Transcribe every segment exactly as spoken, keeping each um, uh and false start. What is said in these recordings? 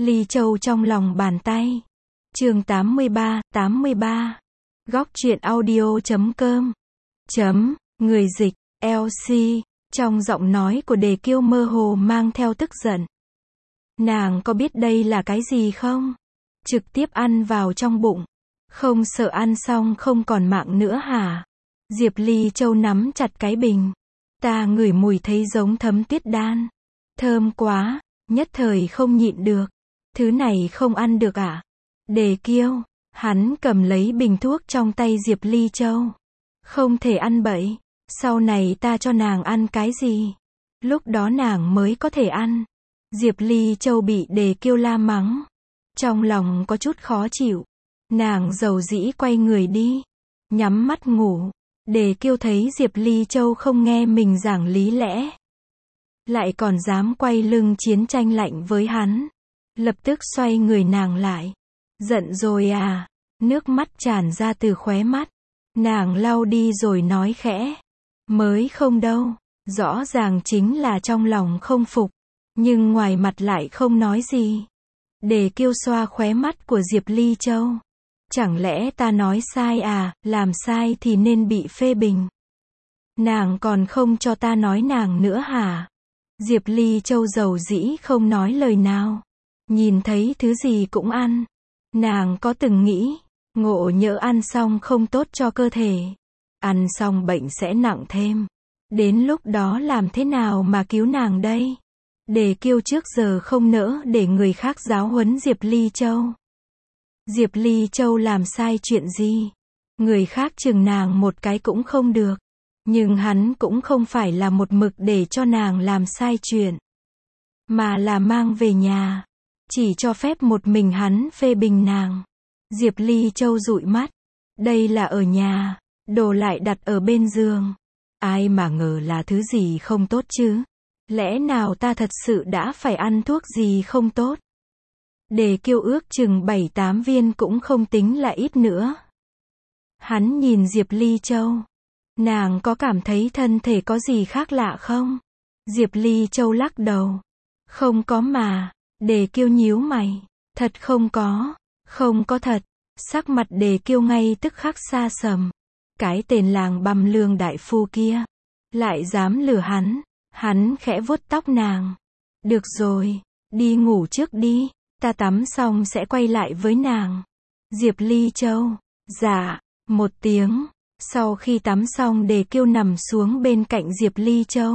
Ly Châu trong lòng bàn tay. Chương tám mươi ba, tám mươi ba. Góc truyện audio chấm com. Chấm, người dịch, lờ xê, trong giọng nói của Đề Kiêu mơ hồ mang theo tức giận. Nàng có biết đây là cái gì không? Trực tiếp ăn vào trong bụng. Không sợ ăn xong không còn mạng nữa hả? Diệp Ly Châu nắm chặt cái bình. Ta ngửi mùi thấy giống thấm tuyết đan. Thơm quá, nhất thời không nhịn được. Thứ này không ăn được à? Đề Kiêu, hắn cầm lấy bình thuốc trong tay Diệp Ly Châu. Không thể ăn bậy, sau này ta cho nàng ăn cái gì? Lúc đó nàng mới có thể ăn. Diệp Ly Châu bị Đề Kiêu la mắng. Trong lòng có chút khó chịu. Nàng dầu dĩ quay người đi. Nhắm mắt ngủ. Đề Kiêu thấy Diệp Ly Châu không nghe mình giảng lý lẽ. Lại còn dám quay lưng chiến tranh lạnh với hắn. Lập tức xoay người nàng lại. Giận rồi à? Nước mắt tràn ra từ khóe mắt. Nàng lau đi rồi nói khẽ. Mới không đâu. Rõ ràng chính là trong lòng không phục. Nhưng ngoài mặt lại không nói gì. Đề Kiêu xoa khóe mắt của Diệp Ly Châu. Chẳng lẽ ta nói sai à? Làm sai thì nên bị phê bình. Nàng còn không cho ta nói nàng nữa hả? Diệp Ly Châu dầu dĩ không nói lời nào. Nhìn thấy thứ gì cũng ăn. Nàng có từng nghĩ, ngộ nhỡ ăn xong không tốt cho cơ thể. Ăn xong bệnh sẽ nặng thêm. Đến lúc đó làm thế nào mà cứu nàng đây? Đề Kiêu trước giờ không nỡ để người khác giáo huấn Diệp Ly Châu. Diệp Ly Châu làm sai chuyện gì? Người khác chừng nàng một cái cũng không được. Nhưng hắn cũng không phải là một mực để cho nàng làm sai chuyện. Mà là mang về nhà. Chỉ cho phép một mình hắn phê bình nàng. Diệp Ly Châu dụi mắt. Đây là ở nhà. Đồ lại đặt ở bên giường. Ai mà ngờ là thứ gì không tốt chứ? Lẽ nào ta thật sự đã phải ăn thuốc gì không tốt? Đề Kiêu ước chừng bảy tám viên cũng không tính là ít nữa. Hắn nhìn Diệp Ly Châu. Nàng có cảm thấy thân thể có gì khác lạ không? Diệp Ly Châu lắc đầu. Không có mà. Đề Kiêu nhíu mày. Thật không có. Không có thật. Sắc mặt Đề Kiêu ngay tức khắc xa sầm. Cái tên làng băm Lương đại phu kia. Lại dám lừa hắn. Hắn khẽ vuốt tóc nàng. Được rồi. Đi ngủ trước đi. Ta tắm xong sẽ quay lại với nàng. Diệp Ly Châu. Dạ. Một tiếng. Sau khi tắm xong Đề Kiêu nằm xuống bên cạnh Diệp Ly Châu.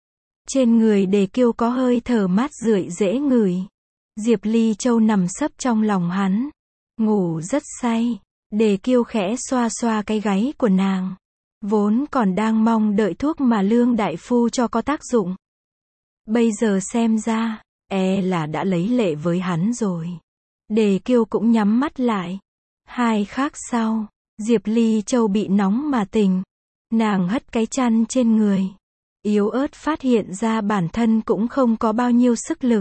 Trên người Đề Kiêu có hơi thở mát rượi dễ ngửi. Diệp Ly Châu nằm sấp trong lòng hắn. Ngủ rất say. Đề Kiêu khẽ xoa xoa cái gáy của nàng. Vốn còn đang mong đợi thuốc mà Lương đại phu cho có tác dụng. Bây giờ xem ra, e là đã lấy lệ với hắn rồi. Đề Kiêu cũng nhắm mắt lại. Hai khắc sau, Diệp Ly Châu bị nóng mà tỉnh. Nàng hất cái chăn trên người. Yếu ớt phát hiện ra bản thân cũng không có bao nhiêu sức lực.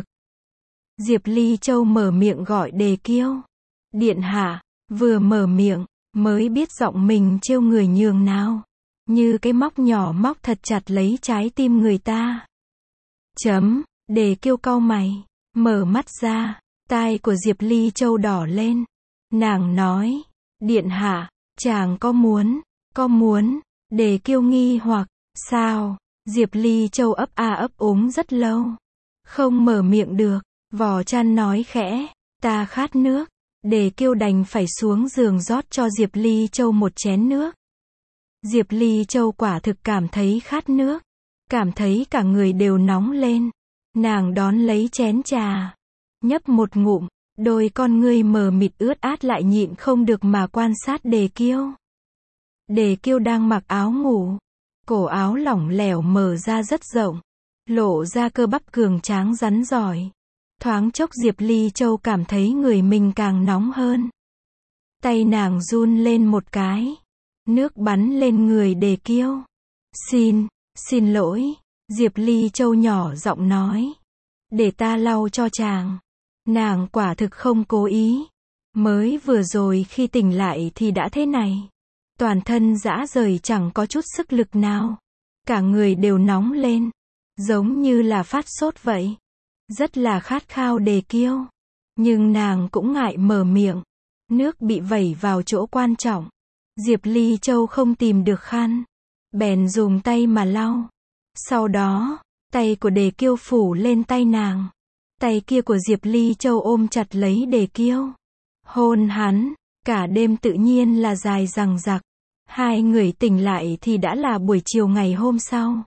Diệp Ly Châu mở miệng gọi Đề Kiêu. Điện hạ, vừa mở miệng, mới biết giọng mình trêu người nhường nào. Như cái móc nhỏ móc thật chặt lấy trái tim người ta. Chấm, Đề Kiêu cau mày, mở mắt ra, tai của Diệp Ly Châu đỏ lên. Nàng nói, điện hạ, chàng có muốn, có muốn, Đề Kiêu nghi hoặc, sao? Diệp Ly Châu ấp a ấp úng rất lâu. Không mở miệng được, vò chăn nói khẽ, ta khát nước. Đề Kiêu đành phải xuống giường rót cho Diệp Ly Châu một chén nước. Diệp Ly Châu quả thực cảm thấy khát nước. Cảm thấy cả người đều nóng lên. Nàng đón lấy chén trà. Nhấp một ngụm, đôi con ngươi mờ mịt ướt át lại nhịn không được mà quan sát Đề Kiêu. Đề Kiêu đang mặc áo ngủ. Cổ áo lỏng lẻo mở ra rất rộng. Lộ ra cơ bắp cường tráng rắn giỏi. Thoáng chốc Diệp Ly Châu cảm thấy người mình càng nóng hơn. Tay nàng run lên một cái. Nước bắn lên người Đề Kiêu. Xin, xin lỗi. Diệp Ly Châu nhỏ giọng nói. Để ta lau cho chàng. Nàng quả thực không cố ý. Mới vừa rồi khi tỉnh lại thì đã thế này. Toàn thân rã rời chẳng có chút sức lực nào. Cả người đều nóng lên. Giống như là phát sốt vậy. Rất là khát khao Đề Kiêu. Nhưng nàng cũng ngại mở miệng. Nước bị vẩy vào chỗ quan trọng. Diệp Ly Châu không tìm được khăn. Bèn dùng tay mà lau. Sau đó, tay của Đề Kiêu phủ lên tay nàng. Tay kia của Diệp Ly Châu ôm chặt lấy Đề Kiêu. Hôn hắn, cả đêm tự nhiên là dài dằng dặc. Hai người tỉnh lại thì đã là buổi chiều ngày hôm sau.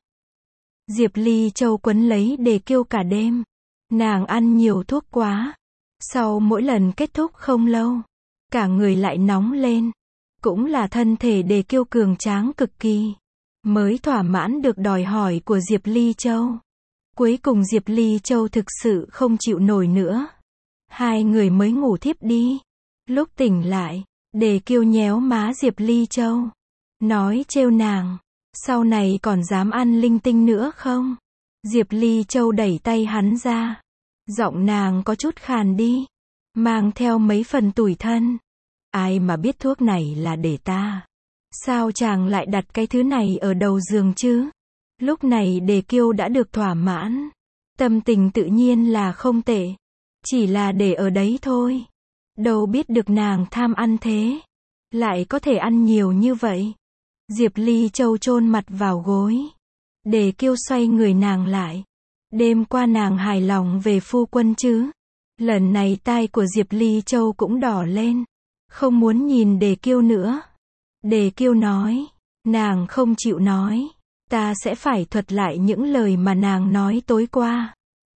Diệp Ly Châu quấn lấy Đề Kiêu cả đêm. Nàng ăn nhiều thuốc quá. Sau mỗi lần kết thúc không lâu, cả người lại nóng lên. Cũng là thân thể Đề Kiêu cường tráng cực kỳ, mới thỏa mãn được đòi hỏi của Diệp Ly Châu. Cuối cùng Diệp Ly Châu thực sự không chịu nổi nữa. Hai người mới ngủ thiếp đi. Lúc tỉnh lại, Đề Kiêu nhéo má Diệp Ly Châu. Nói trêu nàng, sau này còn dám ăn linh tinh nữa không? Diệp Ly Châu đẩy tay hắn ra. Giọng nàng có chút khàn đi, mang theo mấy phần tủi thân. Ai mà biết thuốc này là để ta. Sao chàng lại đặt cái thứ này ở đầu giường chứ? Lúc này Đề Kiêu đã được thỏa mãn. Tâm tình tự nhiên là không tệ. Chỉ là để ở đấy thôi. Đâu biết được nàng tham ăn thế. Lại có thể ăn nhiều như vậy. Diệp Ly Châu chôn mặt vào gối. Đề Kiêu xoay người nàng lại. Đêm qua nàng hài lòng về phu quân chứ? Lần này tai của Diệp Ly Châu cũng đỏ lên. Không muốn nhìn Đề Kiêu nữa. Đề Kiêu nói. Nàng không chịu nói. Ta sẽ phải thuật lại những lời mà nàng nói tối qua.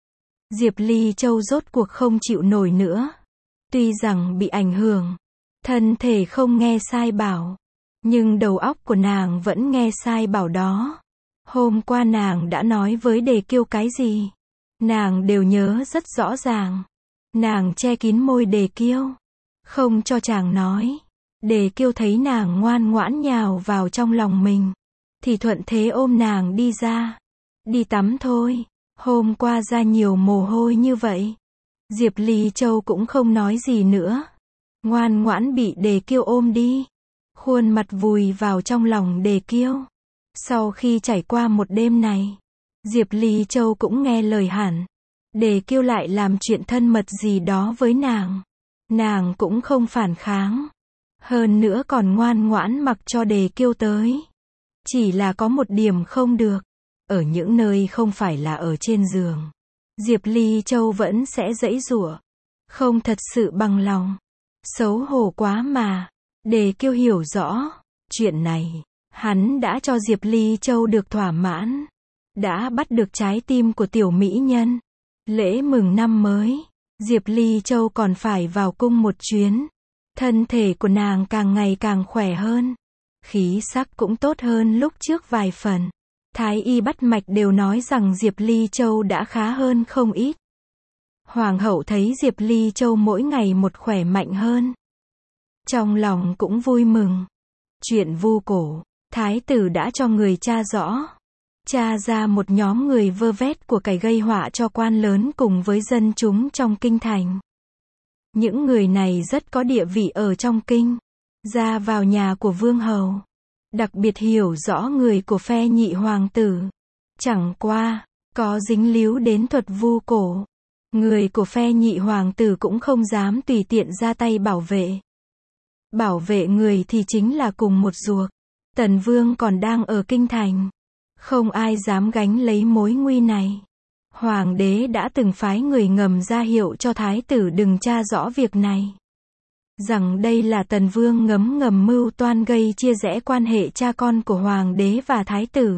Diệp Ly Châu rốt cuộc không chịu nổi nữa. Tuy rằng bị ảnh hưởng, thân thể không nghe sai bảo, nhưng đầu óc của nàng vẫn nghe sai bảo đó. Hôm qua nàng đã nói với Đề Kiêu cái gì? Nàng đều nhớ rất rõ ràng. Nàng che kín môi Đề Kiêu, không cho chàng nói. Đề Kiêu thấy nàng ngoan ngoãn nhào vào trong lòng mình, thì thuận thế ôm nàng đi ra. Đi tắm thôi, hôm qua ra nhiều mồ hôi như vậy. Diệp Ly Châu cũng không nói gì nữa. Ngoan ngoãn bị Đề Kiêu ôm đi. Khuôn mặt vùi vào trong lòng Đề Kiêu. Sau khi trải qua một đêm này, Diệp Ly Châu cũng nghe lời hẳn. Đề Kiêu lại làm chuyện thân mật gì đó với nàng. Nàng cũng không phản kháng. Hơn nữa còn ngoan ngoãn mặc cho Đề Kiêu tới. Chỉ là có một điểm không được. Ở những nơi không phải là ở trên giường, Diệp Ly Châu vẫn sẽ giãy giụa. Không thật sự bằng lòng. Xấu hổ quá mà. Đề Kiêu hiểu rõ. Chuyện này, hắn đã cho Diệp Ly Châu được thỏa mãn. Đã bắt được trái tim của tiểu mỹ nhân. Lễ mừng năm mới, Diệp Ly Châu còn phải vào cung một chuyến. Thân thể của nàng càng ngày càng khỏe hơn. Khí sắc cũng tốt hơn lúc trước vài phần. Thái y bắt mạch đều nói rằng Diệp Ly Châu đã khá hơn không ít. Hoàng hậu thấy Diệp Ly Châu mỗi ngày một khỏe mạnh hơn. Trong lòng cũng vui mừng. Chuyện Vu Cổ, thái tử đã cho người tra rõ. Tra ra một nhóm người vơ vét của cải gây họa cho quan lớn cùng với dân chúng trong kinh thành. Những người này rất có địa vị ở trong kinh. Ra vào nhà của vương hầu. Đặc biệt hiểu rõ người của phe nhị hoàng tử. Chẳng qua, có dính líu đến thuật vu cổ. Người của phe nhị hoàng tử cũng không dám tùy tiện ra tay bảo vệ. Bảo vệ người thì chính là cùng một ruột. Tần Vương còn đang ở kinh thành. Không ai dám gánh lấy mối nguy này. Hoàng đế đã từng phái người ngầm ra hiệu cho thái tử đừng tra rõ việc này. Rằng đây là Tần Vương ngấm ngầm mưu toan gây chia rẽ quan hệ cha con của hoàng đế và thái tử.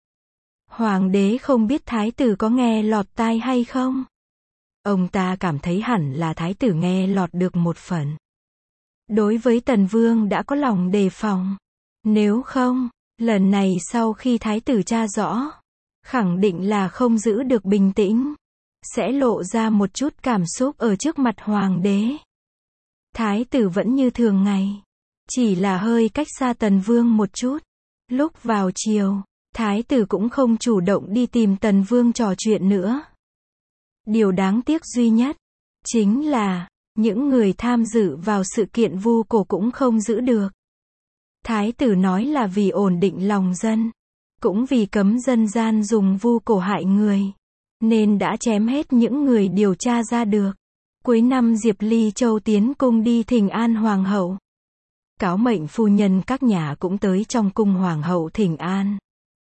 Hoàng đế không biết thái tử có nghe lọt tai hay không. Ông ta cảm thấy hẳn là thái tử nghe lọt được một phần. Đối với Tần Vương đã có lòng đề phòng. Nếu không, lần này sau khi thái tử tra rõ, khẳng định là không giữ được bình tĩnh. Sẽ lộ ra một chút cảm xúc ở trước mặt hoàng đế. Thái tử vẫn như thường ngày. Chỉ là hơi cách xa Tần Vương một chút. Lúc vào chiều, thái tử cũng không chủ động đi tìm Tần Vương trò chuyện nữa. Điều đáng tiếc duy nhất, chính là, những người tham dự vào sự kiện vu cổ cũng không giữ được. Thái tử nói là vì ổn định lòng dân. Cũng vì cấm dân gian dùng vu cổ hại người. Nên đã chém hết những người điều tra ra được. Cuối năm Diệp Ly Châu tiến cung đi thỉnh an hoàng hậu. Cáo mệnh phu nhân các nhà cũng tới trong cung hoàng hậu thỉnh an.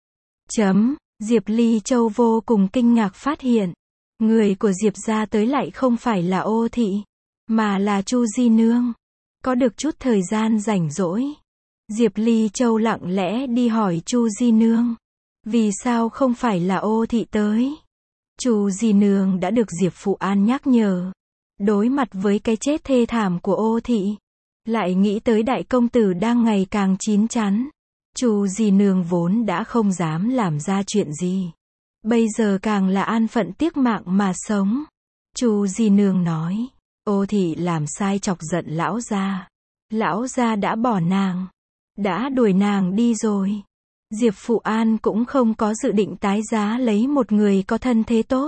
Chấm, Diệp Ly Châu vô cùng kinh ngạc phát hiện, người của Diệp gia tới lại không phải là Ô Thị, mà là Chu Di Nương. Có được chút thời gian rảnh rỗi, Diệp Ly Châu lặng lẽ đi hỏi Chu Di Nương, vì sao không phải là Ô Thị tới. Chu Di Nương đã được Diệp Phụ An nhắc nhở, đối mặt với cái chết thê thảm của Ô Thị, lại nghĩ tới đại công tử đang ngày càng chín chắn. Chu Di Nương vốn đã không dám làm ra chuyện gì, bây giờ càng là an phận tiếc mạng mà sống. Chu Di Nương nói, Ô Thị làm sai chọc giận lão gia. Lão gia đã bỏ nàng, đã đuổi nàng đi rồi. Diệp Phụ An cũng không có dự định tái giá lấy một người có thân thế tốt.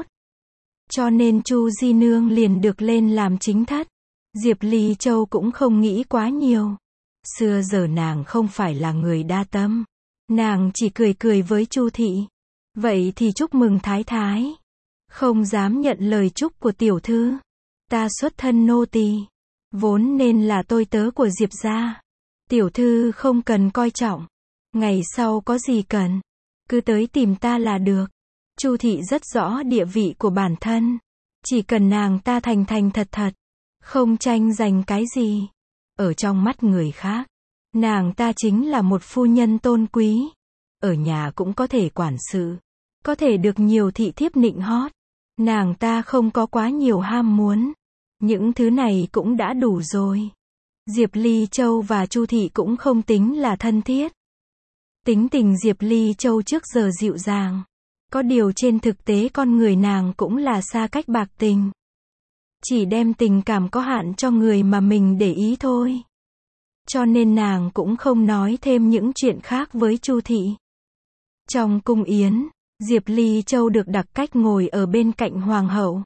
Cho nên Chu Di Nương liền được lên làm chính thất. Diệp Ly Châu cũng không nghĩ quá nhiều. Xưa giờ nàng không phải là người đa tâm. Nàng chỉ cười cười với Chu Thị. Vậy thì chúc mừng thái thái. Không dám nhận lời chúc của tiểu thư. Ta xuất thân nô tỳ, vốn nên là tôi tớ của Diệp gia. Tiểu thư không cần coi trọng. Ngày sau có gì cần, cứ tới tìm ta là được. Chu Thị rất rõ địa vị của bản thân. Chỉ cần nàng ta thành thành thật thật, không tranh giành cái gì. Ở trong mắt người khác, nàng ta chính là một phu nhân tôn quý. Ở nhà cũng có thể quản sự, có thể được nhiều thị thiếp nịnh hót. Nàng ta không có quá nhiều ham muốn. Những thứ này cũng đã đủ rồi. Diệp Ly Châu và Chu Thị cũng không tính là thân thiết. Tính tình Diệp Ly Châu trước giờ dịu dàng. Có điều trên thực tế con người nàng cũng là xa cách bạc tình. Chỉ đem tình cảm có hạn cho người mà mình để ý thôi. Cho nên nàng cũng không nói thêm những chuyện khác với Chu Thị. Trong cung yến, Diệp Ly Châu được đặc cách ngồi ở bên cạnh hoàng hậu.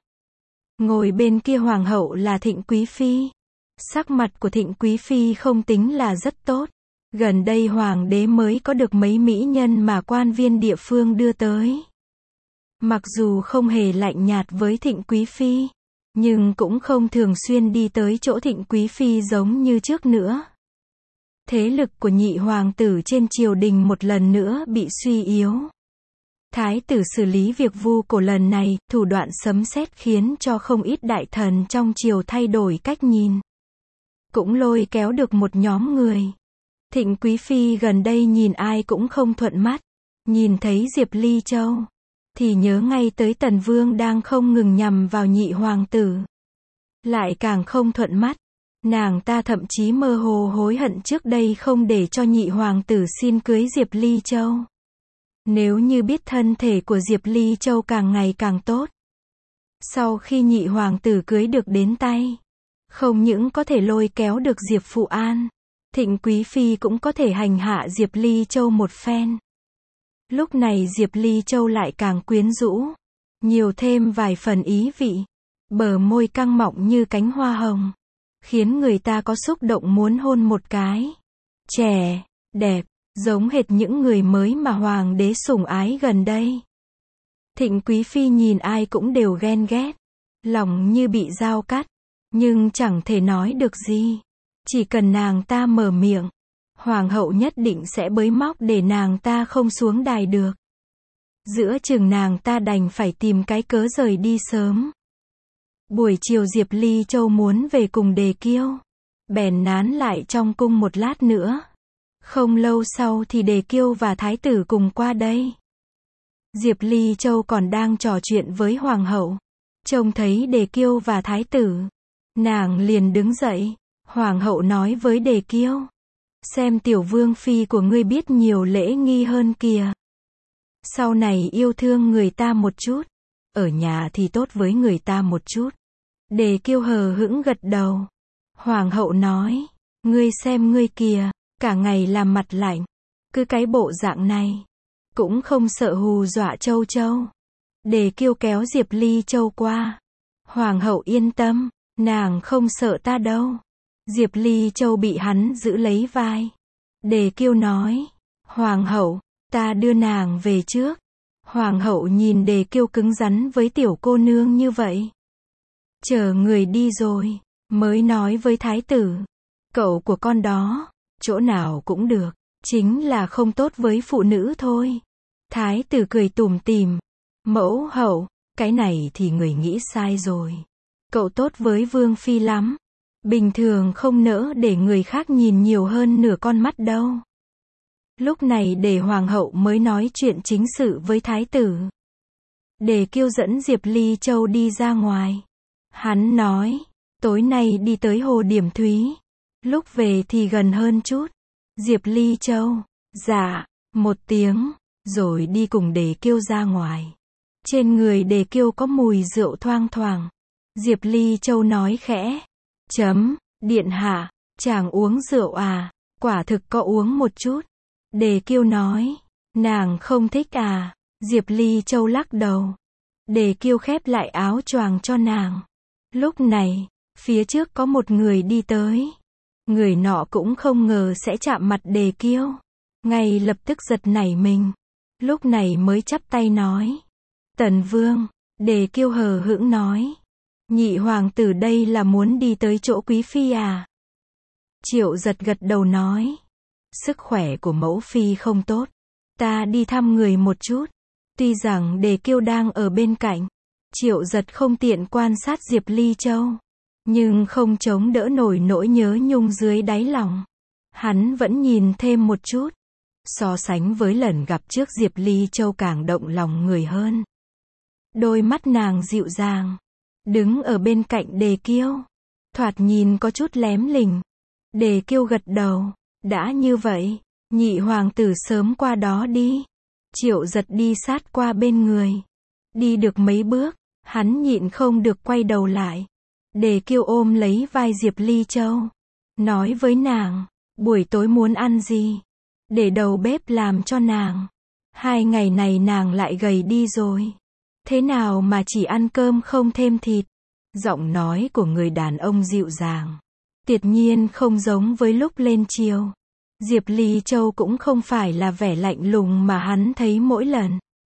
Ngồi bên kia hoàng hậu là Thịnh Quý Phi. Sắc mặt của Thịnh Quý Phi không tính là rất tốt. Gần đây hoàng đế mới có được mấy mỹ nhân mà quan viên địa phương đưa tới. Mặc dù không hề lạnh nhạt với Thịnh Quý Phi, nhưng cũng không thường xuyên đi tới chỗ Thịnh Quý Phi giống như trước nữa. Thế lực của nhị hoàng tử trên triều đình một lần nữa bị suy yếu. Thái tử xử lý việc vu cổ lần này, thủ đoạn sấm sét khiến cho không ít đại thần trong triều thay đổi cách nhìn. Cũng lôi kéo được một nhóm người. Thịnh Quý Phi gần đây nhìn ai cũng không thuận mắt. Nhìn thấy Diệp Ly Châu, thì nhớ ngay tới Tần Vương đang không ngừng nhằm vào nhị hoàng tử. Lại càng không thuận mắt. Nàng ta thậm chí mơ hồ hối hận trước đây không để cho nhị hoàng tử xin cưới Diệp Ly Châu. Nếu như biết thân thể của Diệp Ly Châu càng ngày càng tốt. Sau khi nhị hoàng tử cưới được đến tay, không những có thể lôi kéo được Diệp Phụ An, Thịnh Quý Phi cũng có thể hành hạ Diệp Ly Châu một phen. Lúc này Diệp Ly Châu lại càng quyến rũ, nhiều thêm vài phần ý vị. Bờ môi căng mọng như cánh hoa hồng, khiến người ta có xúc động muốn hôn một cái. Trẻ, đẹp, giống hệt những người mới mà hoàng đế sủng ái gần đây. Thịnh Quý Phi nhìn ai cũng đều ghen ghét, lòng như bị dao cắt, nhưng chẳng thể nói được gì. Chỉ cần nàng ta mở miệng, hoàng hậu nhất định sẽ bới móc để nàng ta không xuống đài được. Giữa chừng nàng ta đành phải tìm cái cớ rời đi sớm. Buổi chiều Diệp Ly Châu muốn về cùng Đề Kiêu, bèn nán lại trong cung một lát nữa. Không lâu sau thì Đề Kiêu và thái tử cùng qua đây. Diệp Ly Châu còn đang trò chuyện với hoàng hậu, trông thấy Đề Kiêu và thái tử, nàng liền đứng dậy. Hoàng hậu nói với Đề Kiêu, xem tiểu vương phi của ngươi biết nhiều lễ nghi hơn kìa. Sau này yêu thương người ta một chút, ở nhà thì tốt với người ta một chút. Đề Kiêu hờ hững gật đầu. Hoàng hậu nói, ngươi xem ngươi kìa, cả ngày làm mặt lạnh, cứ cái bộ dạng này, cũng không sợ hù dọa Châu Châu. Đề Kiêu kéo Diệp Ly Châu qua. Hoàng hậu yên tâm, nàng không sợ ta đâu. Diệp Ly Châu bị hắn giữ lấy vai. Đề Kiêu nói, hoàng hậu, ta đưa nàng về trước. Hoàng hậu nhìn Đề Kiêu cứng rắn với tiểu cô nương như vậy, Chờ người đi rồi, mới nói với thái tử. Cậu của con đó, chỗ nào cũng được, chính là không tốt với phụ nữ thôi. Thái tử cười tủm tỉm. Mẫu hậu, cái này thì người nghĩ sai rồi. Cậu tốt với vương phi lắm. Bình thường không nỡ để người khác nhìn nhiều hơn nửa con mắt đâu. Lúc này để hoàng hậu mới nói chuyện chính sự với thái tử. Để Kiêu dẫn Diệp Ly Châu đi ra ngoài. Hắn nói, tối nay đi tới hồ Điểm Thúy. Lúc về thì gần hơn chút. Diệp Ly Châu, dạ, một tiếng, rồi đi cùng Đề Kiêu ra ngoài. Trên người Đề Kiêu có mùi rượu thoang thoảng. Diệp Ly Châu nói khẽ, chấm, điện hạ, chàng uống rượu à, quả thực có uống một chút. Đề Kiêu nói, nàng không thích à, Diệp Ly Châu lắc đầu. Đề Kiêu khép lại áo choàng cho nàng. Lúc này, phía trước có một người đi tới. Người nọ cũng không ngờ sẽ chạm mặt Đề Kiêu. Ngay lập tức giật nảy mình. Lúc này mới chắp tay nói. Tần Vương, Đề Kiêu hờ hững nói. Nhị hoàng tử đây là muốn đi tới chỗ quý phi à? Triệu Giật gật đầu nói. Sức khỏe của mẫu phi không tốt. Ta đi thăm người một chút. Tuy rằng Đề Kiêu đang ở bên cạnh. Triệu Giật không tiện quan sát Diệp Ly Châu. Nhưng không chống đỡ nổi nỗi nhớ nhung dưới đáy lòng. Hắn vẫn nhìn thêm một chút. So sánh với lần gặp trước Diệp Ly Châu càng động lòng người hơn. Đôi mắt nàng dịu dàng. Đứng ở bên cạnh Đề Kiêu. Thoạt nhìn có chút lém lỉnh. Đề Kiêu gật đầu. Đã như vậy, nhị hoàng tử sớm qua đó đi. Triệu Giật đi sát qua bên người. Đi được mấy bước, hắn nhịn không được quay đầu lại. Đề Kiêu ôm lấy vai Diệp Ly Châu. Nói với nàng, buổi tối muốn ăn gì? Để đầu bếp làm cho nàng. Hai ngày này nàng lại gầy đi rồi. Thế nào mà chỉ ăn cơm không thêm thịt? Giọng nói của người đàn ông dịu dàng. Tuyệt nhiên không giống với lúc lên chiều. Diệp Ly Châu cũng không phải là vẻ lạnh lùng mà hắn thấy mỗi lần.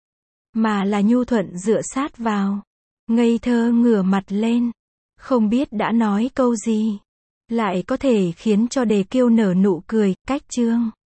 Mà là nhu thuận dựa sát vào. Ngây thơ ngửa mặt lên. Không biết đã nói câu gì. Lại có thể khiến cho Đề Kiêu nở nụ cười, cách chương.